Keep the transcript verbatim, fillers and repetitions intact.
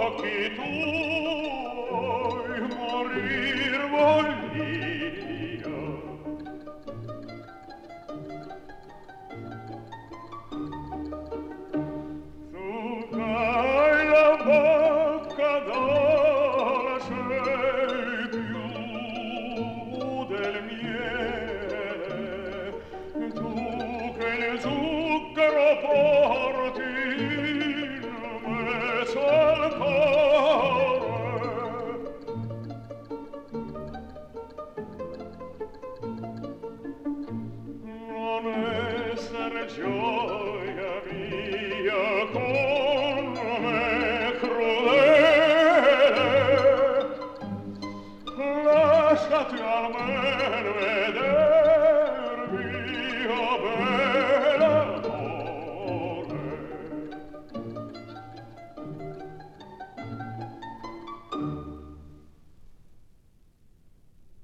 occhi tuoi morir voglio. Tu c'hai la bocca dolce più del miele, tu che il zucchero porti in mezzo al cuore. Non essere giovane